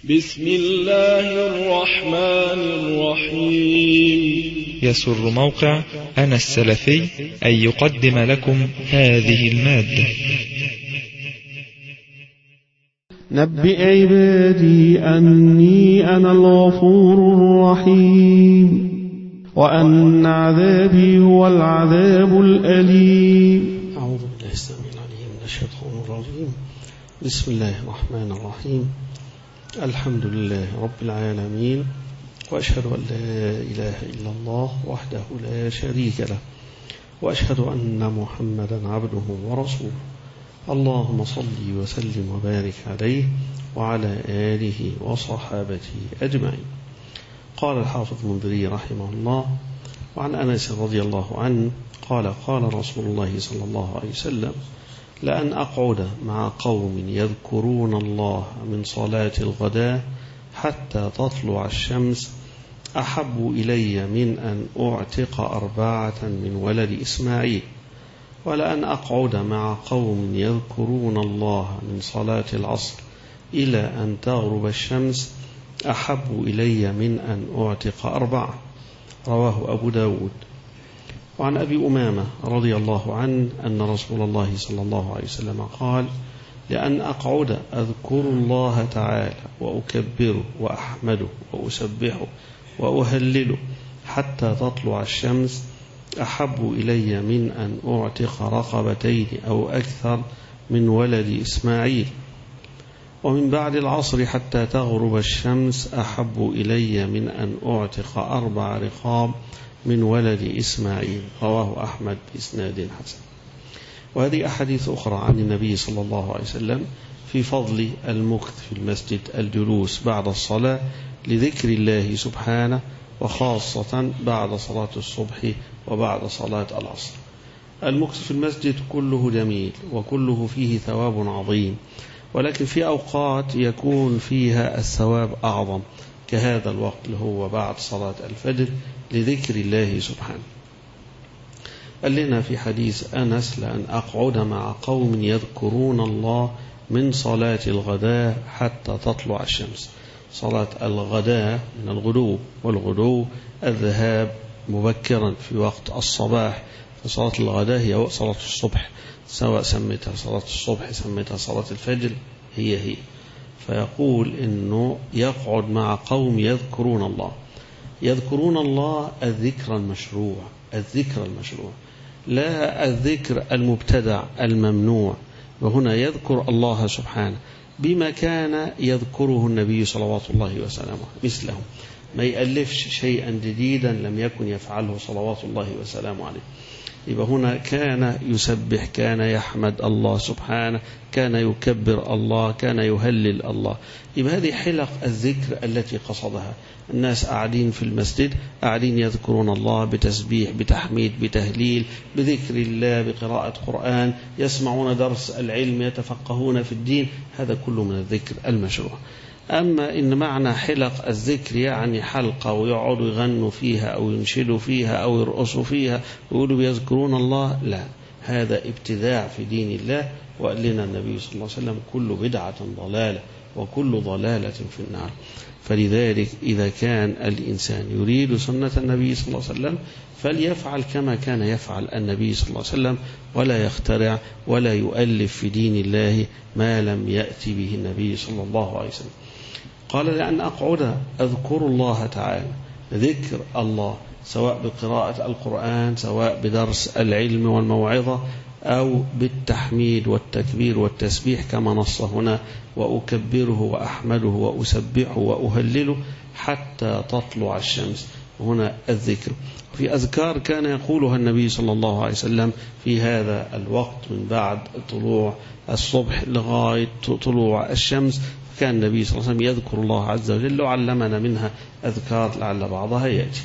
بسم الله الرحمن الرحيم. يسر موقع أنا السلفي أن يقدم لكم هذه المادة. نبئ عبادي أني أنا الغفور الرحيم وأن عذابي هو العذاب الأليم. أعوذ بالله السميع العليم من الشيطان الرجيم. بسم الله الرحمن الرحيم. الحمد لله رب العالمين، وأشهد أن لا إله إلا الله وحده لا شريك له، وأشهد أن محمدا عبده ورسوله. اللهم صل وسلم وبارك عليه وعلى آله وصحابته أجمعين. قال الحافظ المنذري رحمه الله: وعن أنس رضي الله عنه قال: قال رسول الله صلى الله عليه وسلم: لأن أقعد مع قوم يذكرون الله من صلاة الغداء حتى تطلع الشمس أحب إلي من أن أعتق 4 من ولد إسماعيل. ولأن أقعد مع قوم يذكرون الله من صلاة العصر إلى أن تغرب الشمس أحب إلي من أن أعتق 4. رواه أبو داود. وعن أبي أمامة رضي الله عنه أن رسول الله صلى الله عليه وسلم قال: لأن أقعد أذكر الله تعالى وأكبره وأحمده وأسبحه وأهلله حتى تطلع الشمس أحب إلي من أن أعتق 2 رقبتين أو أكثر من ولد إسماعيل. ومن بعد العصر حتى تغرب الشمس أحب إلي من أن أعتق 4 رقاب من ولد إسماعيل. رواه أحمد بإسناد حسن. وهذه أحاديث أخرى عن النبي صلى الله عليه وسلم في فضل المكث في المسجد، الجلوس بعد الصلاة لذكر الله سبحانه، وخاصة بعد صلاة الصبح وبعد صلاة العصر. المكث في المسجد كله جميل وكله فيه ثواب عظيم، ولكن في أوقات يكون فيها الثواب أعظم، كهذا الوقت اللي هو بعد صلاة الفجر لذكر الله سبحانه. قال لنا في حديث أنس: لأن أقعد مع قوم يذكرون الله من صلاة الغداء حتى تطلع الشمس. صلاة الغداء من الغدو، والغدو الذهاب مبكرا في وقت الصباح، فصلاة الغداء هي صلاة الصبح، سواء سميتها صلاة الصبح سميتها صلاة الفجر هي. فيقول إنه يقعد مع قوم يذكرون الله. يذكرون الله الذكر المشروع، الذكر المشروع، لا الذكر المبتدع الممنوع. وهنا يذكر الله سبحانه بما كان يذكره النبي صلوات الله وسلامه مثله، ما يألفش شيئا جديدا لم يكن يفعله صلوات الله وسلامه عليه. يبقى هنا كان يسبح، كان يحمد الله سبحانه، كان يكبر الله، كان يهلل الله. يبقى هذه حلق الذكر التي قصدها. الناس قاعدين في المسجد، قاعدين يذكرون الله بتسبيح، بتحميد، بتهليل، بذكر الله، بقراءة قرآن، يسمعون درس العلم، يتفقهون في الدين. هذا كله من الذكر المشروع. أما إن معنى حلق الذكر يعني حلقة ويقعدوا يغنوا فيها أو ينشدوا فيها أو يرقصوا فيها ويقولوا بيذكرون الله، لا، هذا ابتداع في دين الله. وقال لنا النبي صلى الله عليه وسلم: كل بدعة ضلالة وكل ضلالة في النار. فلذلك إذا كان الإنسان يريد سنة النبي صلى الله عليه وسلم فليفعل كما كان يفعل النبي صلى الله عليه وسلم، ولا يخترع ولا يؤلف في دين الله ما لم يأتي به النبي صلى الله عليه وسلم. قال: لأن أقعد أذكر الله تعالى، ذكر الله سواء بقراءة القرآن، سواء بدرس العلم والموعظة، أو بالتحميد والتكبير والتسبيح كما نص هنا: وأكبره وأحمده وأسبحه وأهلله حتى تطلع الشمس. هنا الذكر. في أذكار كان يقولها النبي صلى الله عليه وسلم في هذا الوقت من بعد طلوع الصبح لغاية طلوع الشمس. كان النبي صلى الله عليه وسلم يذكر الله عز وجل، وعلمنا منها أذكار لعل بعضها يأتي.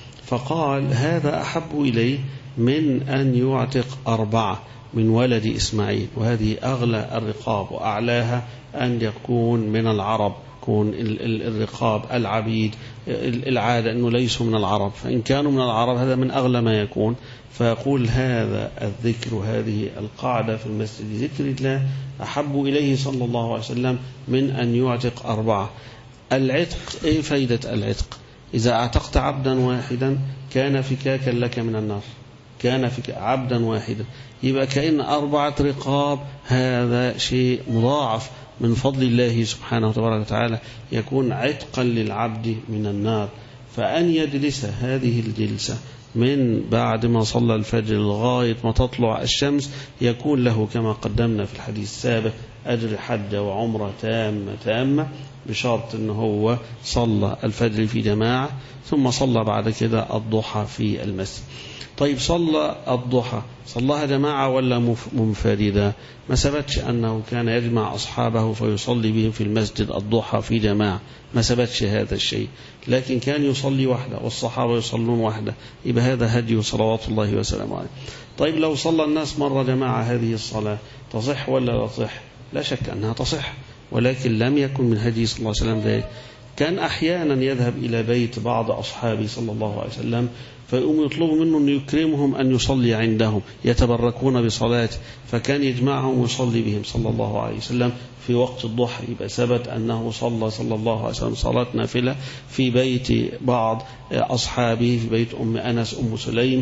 فقال: هذا أحب إليه من أن يعتق 4 من ولد إسماعيل. وهذه أغلى الرقاب وأعلاها أن يكون من العرب، يكون الرقاب العبيد. العادة أنه ليسوا من العرب، فإن كانوا من العرب هذا من أغلى ما يكون. فيقول: هذا الذكر، هذه القاعدة في المسجد، ذكر الله أحب إليه صلى الله عليه وسلم من أن يعتق 4. العتق إيه فايدة العتق؟ إذا اعتقت عبدا واحدا كان فكاكا لك من النار، كان عبدا واحدا، يبقى كأن 4 رقاب، هذا شيء مضاعف من فضل الله سبحانه وتعالى، يكون عتقا للعبد من النار. فأن يجلس هذه الجلسة من بعد ما صلى الفجر لغاية ما تطلع الشمس يكون له كما قدمنا في الحديث السابق أجر حج وعمرة تامة بشرط أنه هو صلى الفجر في جماعة ثم صلى بعد كده الضحى في المسجد. طيب صلى الضحى صلاها جماعة ولا منفردة؟ ما ثبتش أنه كان يجمع أصحابه فيصلي بهم في المسجد الضحى في جماعة، ما ثبتش هذا الشيء، لكن كان يصلي وحده والصحابة يصلون وحده، يبقى هذا هدي صلوات الله وسلامه عليه. طيب لو صلى الناس مرة جماعة هذه الصلاة تصح ولا لا تصح؟ لا شك أنها تصح، ولكن لم يكن من هدي صلى الله عليه وسلم ذلك. كان أحيانا يذهب إلى بيت بعض أصحابه صلى الله عليه وسلم فيقوم يطلبوا منه أن يكرمهم أن يصلي عندهم يتبركون بصلاته، فكان يجمعهم ويصلي بهم صلى الله عليه وسلم في وقت الضحى. يبقى ثبت أنه صلى الله عليه وسلم صلاة نافلة في بيت بعض أصحابه، في بيت أم أنس أم سليم،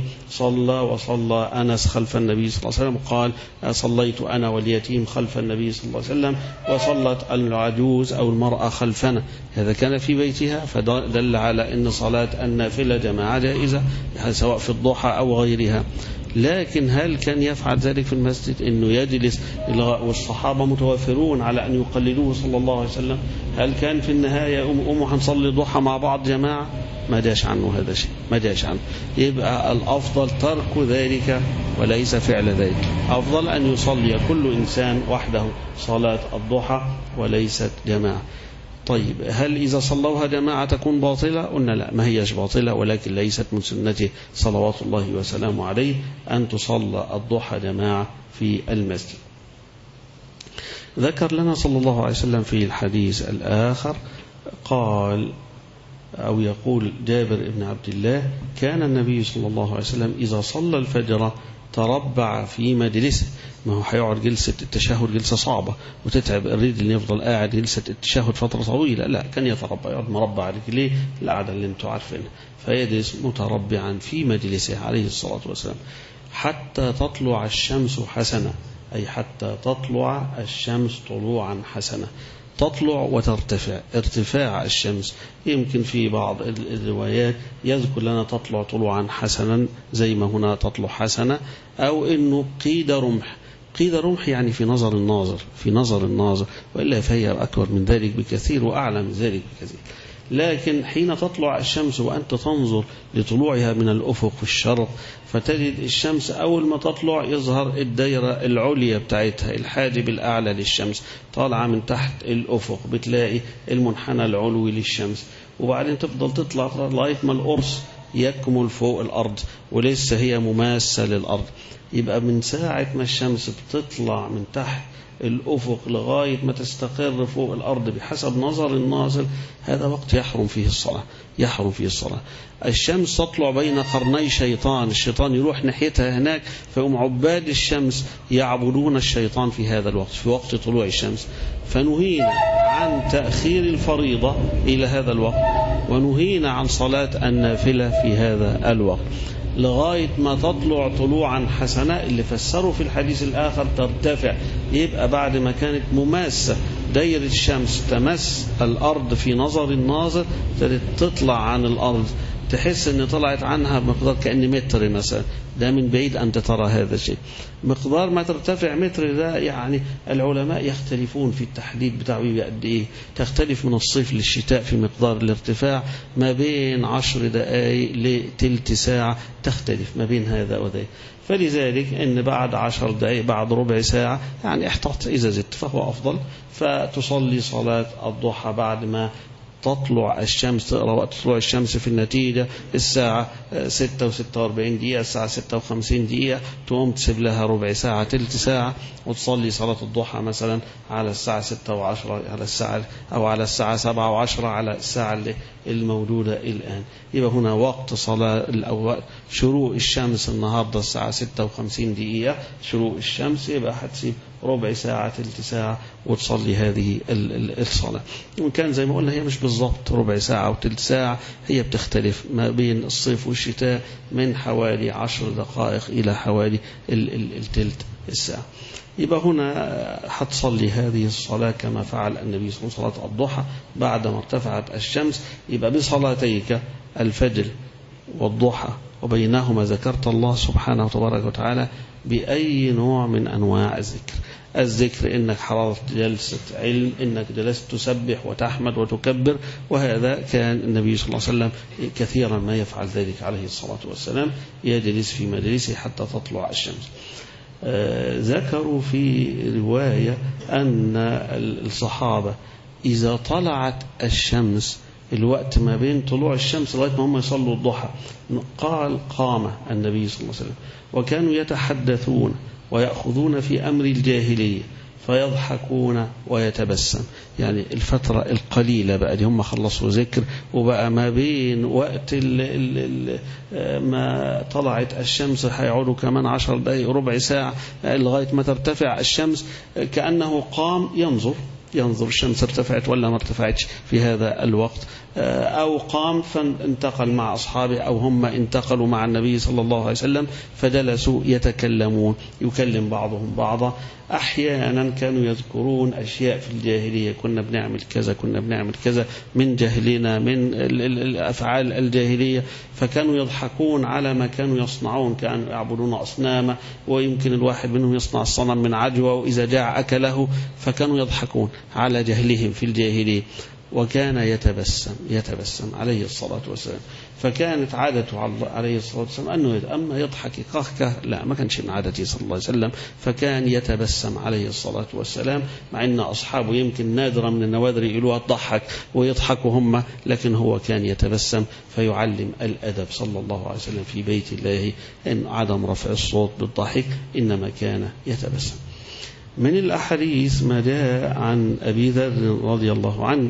وصلى أنس خلف النبي صلى الله عليه وسلم، قال صليت أنا واليتيم خلف النبي صلى الله عليه وسلم، وصلت العجوز أو المرأة خلفنا، هذا كان في بيتها، فدل على أن صلاة النافلة جماعة جائزة سواء في الضحى أو غيرها. لكن هل كان يفعل ذلك في المسجد أنه يجلس والصحابة متوافرون على أن يقلدوه صلى الله عليه وسلم؟ هل كان في النهاية هنصلي ضحى مع بعض جماعة؟ ما جاش عنه هذا شيء، ما جاش عنه. يبقى الأفضل ترك ذلك وليس فعل ذلك، أفضل أن يصلي كل إنسان وحده صلاة الضحى وليست جماعة. طيب هل إذا صلوها جماعة تكون باطلة؟ قلنا لا، ما هيش باطلة، ولكن ليست من سنته صلوات الله وسلامه عليه أن تصلى الضحى جماعة في المسجد. ذكر لنا صلى الله عليه وسلم في الحديث الآخر قال أو يقول جابر بن عبد الله كان النبي صلى الله عليه وسلم إذا صلى الفجر تربع في مجلسه. ما هو هيقعد جلسة التشهد جلسة صعبة وتتعب الرجل اللي يفضل قاعد جلسة التشهد فترة طويلة، لا، كان يتربع، يقعد مربع رجليه القعدة اللي انتم عارفينها، فيجلس متربعا في مجلسه عليه الصلاة والسلام حتى تطلع الشمس حسنة، أي حتى تطلع الشمس طلوعا حسنة، تطلع وترتفع، ارتفاع الشمس. يمكن في بعض الروايات يذكر لنا تطلع طلوعا حسنا زي ما هنا تطلع حسنة، أو إنه قيد رمح. قيد رمح يعني في نظر الناظر، في نظر الناظر، وإلا فهي أكبر من ذلك بكثير وأعلى من ذلك بكثير. لكن حين تطلع الشمس وأنت تنظر لطلوعها من الأفق في الشرق فتجد الشمس أول ما تطلع يظهر الدائرة العليا بتاعتها، الحاجب الأعلى للشمس طالعة من تحت الأفق، بتلاقي المنحنى العلوي للشمس، وبعدين تفضل تطلع لغاية ما القرص يكمل فوق الأرض ولسه هي مماسة للأرض. يبقى من ساعة ما الشمس بتطلع من تحت الأفق لغاية ما تستقر فوق الأرض بحسب نظر الناظر، هذا وقت يحرم فيه الصلاة، يحرم فيه الصلاة. الشمس تطلع بين قرني شيطان، الشيطان يروح ناحيتها هناك، فيقوم عباد الشمس يعبدون الشيطان في هذا الوقت، في وقت طلوع الشمس. فنهينا عن تأخير الفريضة إلى هذا الوقت، ونهينا عن صلاة النافلة في هذا الوقت لغاية ما تطلع طلوعا حسنة، اللي فسروا في الحديث الآخر ترتفع. يبقى بعد ما كانت مماسة دايرة الشمس تمس الأرض في نظر الناظر، تطلع عن الأرض، تحس أن طلعت عنها بمقدار كأن متر مثلا، ده من بعيد أنت ترى هذا الشيء. مقدار ما ترتفع متر ده يعني العلماء يختلفون في التحديد بتاعه قد إيه، تختلف من الصيف للشتاء في مقدار الارتفاع، ما بين 10 دقائق لتلت ساعة، تختلف ما بين هذا وذاك. فلذلك إن بعد 10 دقائق بعد ربع ساعة يعني احتاط إذا زدت فهو أفضل، فتصلي صلاة الضحى بعد ما تطلع الشمس، تقرأ وقت طلوع الشمس في النتيجة الساعة 6:46 دقيقة، الساعة 56 دقيقة، تقوم تسيب لها ربع ساعة تلت ساعة وتصلي صلاة الضحى مثلا على الساعة 6:10 على الساعة أو على الساعة 7:10 على الساعة الموجودة الآن. يبقى هنا وقت صلاة شروق الشمس النهاردة الساعة 56 دقيقة شروق الشمس، يبقى هتسيب ربع ساعة تلت ساعة وتصلي هذه الصلاة. وكان زي ما قلنا هي مش بالضبط ربع ساعة وتلت ساعة، هي بتختلف ما بين الصيف والشتاء من حوالي 10 دقائق إلى حوالي التلت الساعة. يبقى هنا هتصلي هذه الصلاة كما فعل النبي صلى الله عليه وسلم صلاة الضحى بعدما ارتفعت الشمس، يبقى بصلاتيك الفجر والضحى وبينهما ذكرت الله سبحانه وتبارك وتعالى بأي نوع من أنواع الذكر إنك حضرت جلسة علم، إنك جلست تسبح وتحمد وتكبر، وهذا كان النبي صلى الله عليه وسلم كثيرا ما يفعل ذلك عليه الصلاة والسلام، يجلس في مجلسه حتى تطلع الشمس. ذكروا في رواية أن الصحابة إذا طلعت الشمس الوقت ما بين طلوع الشمس لغاية ما هم يصلوا الضحى، قام النبي صلى الله عليه وسلم وكانوا يتحدثون ويأخذون في أمر الجاهلية فيضحكون ويتبسم. يعني الفترة القليلة بقى دي هم خلصوا ذكر، وبقى ما بين وقت ما طلعت الشمس هيقعدوا كمان 10 دقائق ربع ساعة لغاية ما ترتفع الشمس، كأنه قام ينظر الشمس ارتفعت ولا ما ارتفعتش في هذا الوقت، أو قام فانتقل مع أصحابه أو هم انتقلوا مع النبي صلى الله عليه وسلم فجلسوا يتكلمون يكلم بعضهم بعضا. أحيانا كانوا يذكرون أشياء في الجاهلية، كنا بنعمل كذا كنا بنعمل كذا من جهلنا من الأفعال الجاهلية، فكانوا يضحكون على ما كانوا يصنعون. كانوا يعبدون أصناما ويمكن الواحد منهم يصنع الصنم من عجوة وإذا جاع أكله، فكانوا يضحكون على جهلهم في الجاهلية. وكان يتبسم عليه الصلاة والسلام، فكانت عادته عليه الصلاة والسلام أنه أما يضحك كهكه لا، ما كانش من عادته صلى الله عليه وسلم، فكان يتبسم عليه الصلاة والسلام، مع أن أصحابه يمكن نادرا من النوادر يقولوا تضحك ويضحكوا هم، لكن هو كان يتبسم فيعلم الأدب صلى الله عليه وسلم في بيت الله أن عدم رفع الصوت بالضحك، إنما كان يتبسم. من الأحاديث ما جاء عن أبي ذر رضي الله عنه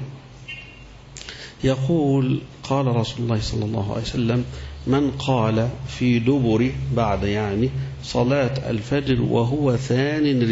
يقول قال رسول الله صلى الله عليه وسلم: من قال في دبر بعد يعني صلاة الفجر وهو ثان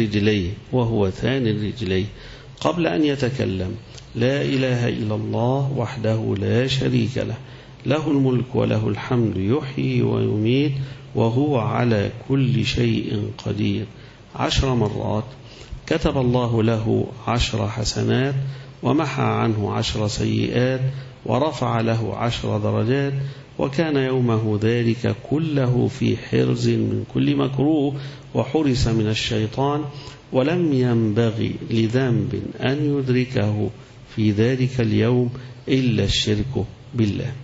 رجليه قبل أن يتكلم: لا إله إلا الله وحده لا شريك له، له الملك وله الحمد يحيي ويميت وهو على كل شيء قدير 10 مرات، كتب الله له 10 حسنات ومحى عنه 10 سيئات ورفع له 10 درجات، وكان يومه ذلك كله في حرز من كل مكروه وحرس من الشيطان، ولم ينبغي لذنب أن يدركه في ذلك اليوم إلا الشرك بالله.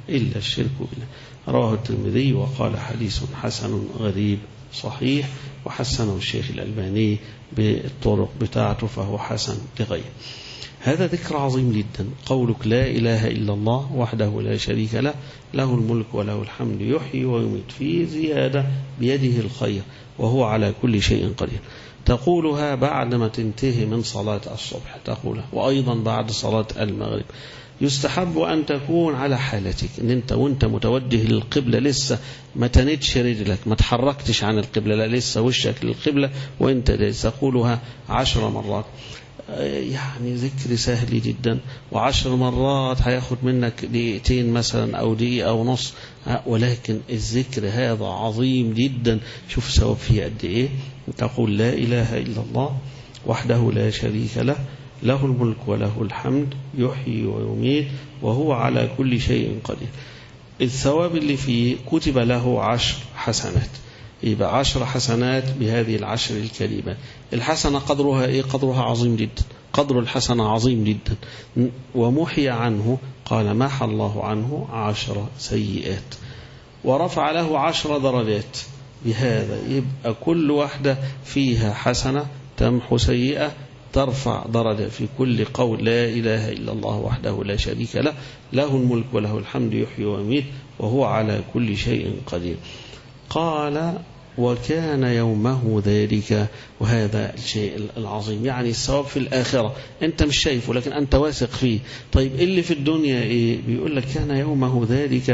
رواه الترمذي وقال حديث حسن غريب صحيح، وحسنه الشيخ الألباني بالطرق بتاعته فهو حسن لغيره. هذا ذكر عظيم جدا، قولك لا إله إلا الله وحده لا شريك له، له الملك وله الحمد يحيي ويميت، في زيادة بيده الخير وهو على كل شيء قدير. تقولها بعدما تنتهي من صلاة الصبح، تقولها وأيضا بعد صلاة المغرب. يستحب أن تكون على حالتك، أن أنت وأنت متوجه للقبلة لسه ما تندش رجلك، ما تحركتش عن القبلة، لا لسه وشك للقبلة وأنت تقولها 10 مرات. يعني ذكر سهل جدا، و10 مرات هياخد منك دقيقتين مثلا أو دقيقة أو نص، ولكن الذكر هذا عظيم جدا. شوف ثواب فيه قد إيه. تقول لا إله إلا الله وحده لا شريك له، له الملك وله الحمد يحيي ويميت وهو على كل شيء قدير. الثواب اللي فيه كتب له 10 حسنات، يبقى 10 حسنات بهذه 10 الكلمات. الحسنة قدرها إيه؟ قدرها عظيم جدا، قدر الحسنة عظيم جدا. ومحي عنه، قال محى الله عنه 10 سيئات ورفع له 10 درجات. بهذا يبقى كل واحدة فيها حسنة تمحو سيئة ترفع درجة في كل قول لا إله إلا الله وحده لا شريك له، له الملك وله الحمد يحيي ويميت وهو على كل شيء قدير. قال وكان يومه ذلك، وهذا الشيء العظيم، يعني الثواب في الآخرة أنت مش شايفه لكن أنت واثق فيه. طيب اللي في الدنيا إيه؟ بيقول لك كان يومه ذلك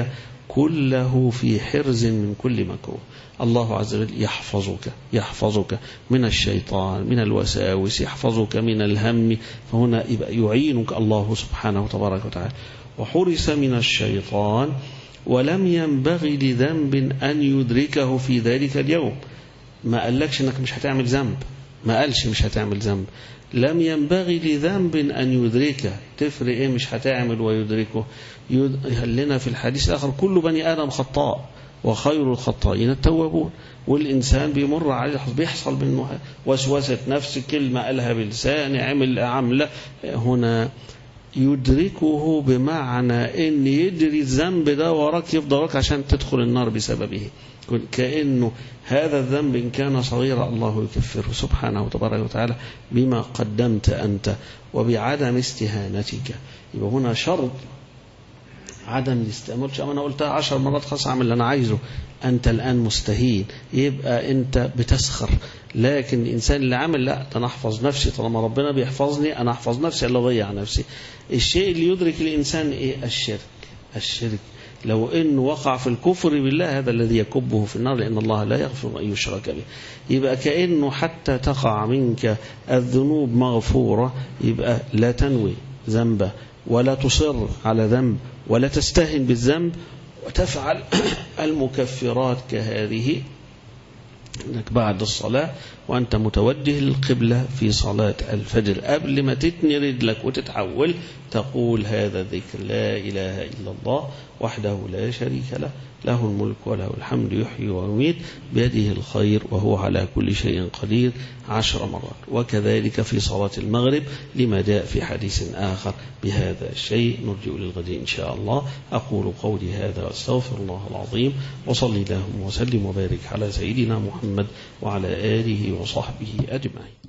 كله في حرز من كل مكروه. الله عز وجل يحفظك من الشيطان، من الوساوس، يحفظك من الهم، فهنا يبقى يعينك الله سبحانه وتبارك وتعالى. وحرس من الشيطان ولم ينبغي لذنب أن يدركه في ذلك اليوم. ما قالكش أنك مش هتعمل ذنب، ما قالش مش هتعمل ذنب، لم ينبغي لذنب أن يدركه. تفرق إيه مش هتعمل ويدركه؟ لنا في الحديث الآخر كل بني آدم خطاء وخير الخطائين التوابون. والإنسان بيمر عليه بيحصل منه وسوسة نفس، كلمة قالها بلسان، عمل عملة، هنا يدركه بمعنى ان يدري الذنب ده وراك، يفضل وراك عشان تدخل النار بسببه. كأنه هذا الذنب إن كان صغيرا الله يكفره سبحانه وتبارك وتعالى بما قدمت أنت وبعدم استهانتك. يبقى هنا شرط عدم الاستهانة. أنا قلتها 10 مرات خلاص أعمل اللي أنا عايزه، أنت الآن مستهين، يبقى أنت بتسخر. لكن الإنسان اللي عمل لا، أنا أحفظ نفسي، طالما ربنا بيحفظني أنا أحفظ نفسي، ألا أضيع نفسي. الشيء اللي يدرك الإنسان إيه؟ الشرك. لو إنه وقع في الكفر بالله هذا الذي يكبه في النار، لأن الله لا يغفر أن يشرك به. يبقى كأنه حتى تقع منك الذنوب مغفورة، يبقى لا تنوي ذنبه ولا تصر على ذنب ولا تستهن بالذنب، وتفعل المكفرات كهذه، انك بعد الصلاة وانت متوجه للقبلة في صلاة الفجر قبل ما تتني رجلك وتتحول تقول هذا الذكر: لا إله إلا الله وحده لا شريك له، له الملك وله الحمد يحيي ويميت بيده الخير وهو على كل شيء قدير 10 مرات. وكذلك في صلاة المغرب لما جاء في حديث آخر بهذا الشيء. نرجع للغد إن شاء الله. أقول قولي هذا واستغفر الله العظيم، وصلي اللهم وسلم وبارك على سيدنا محمد وعلى آله وصحبه أجمعين.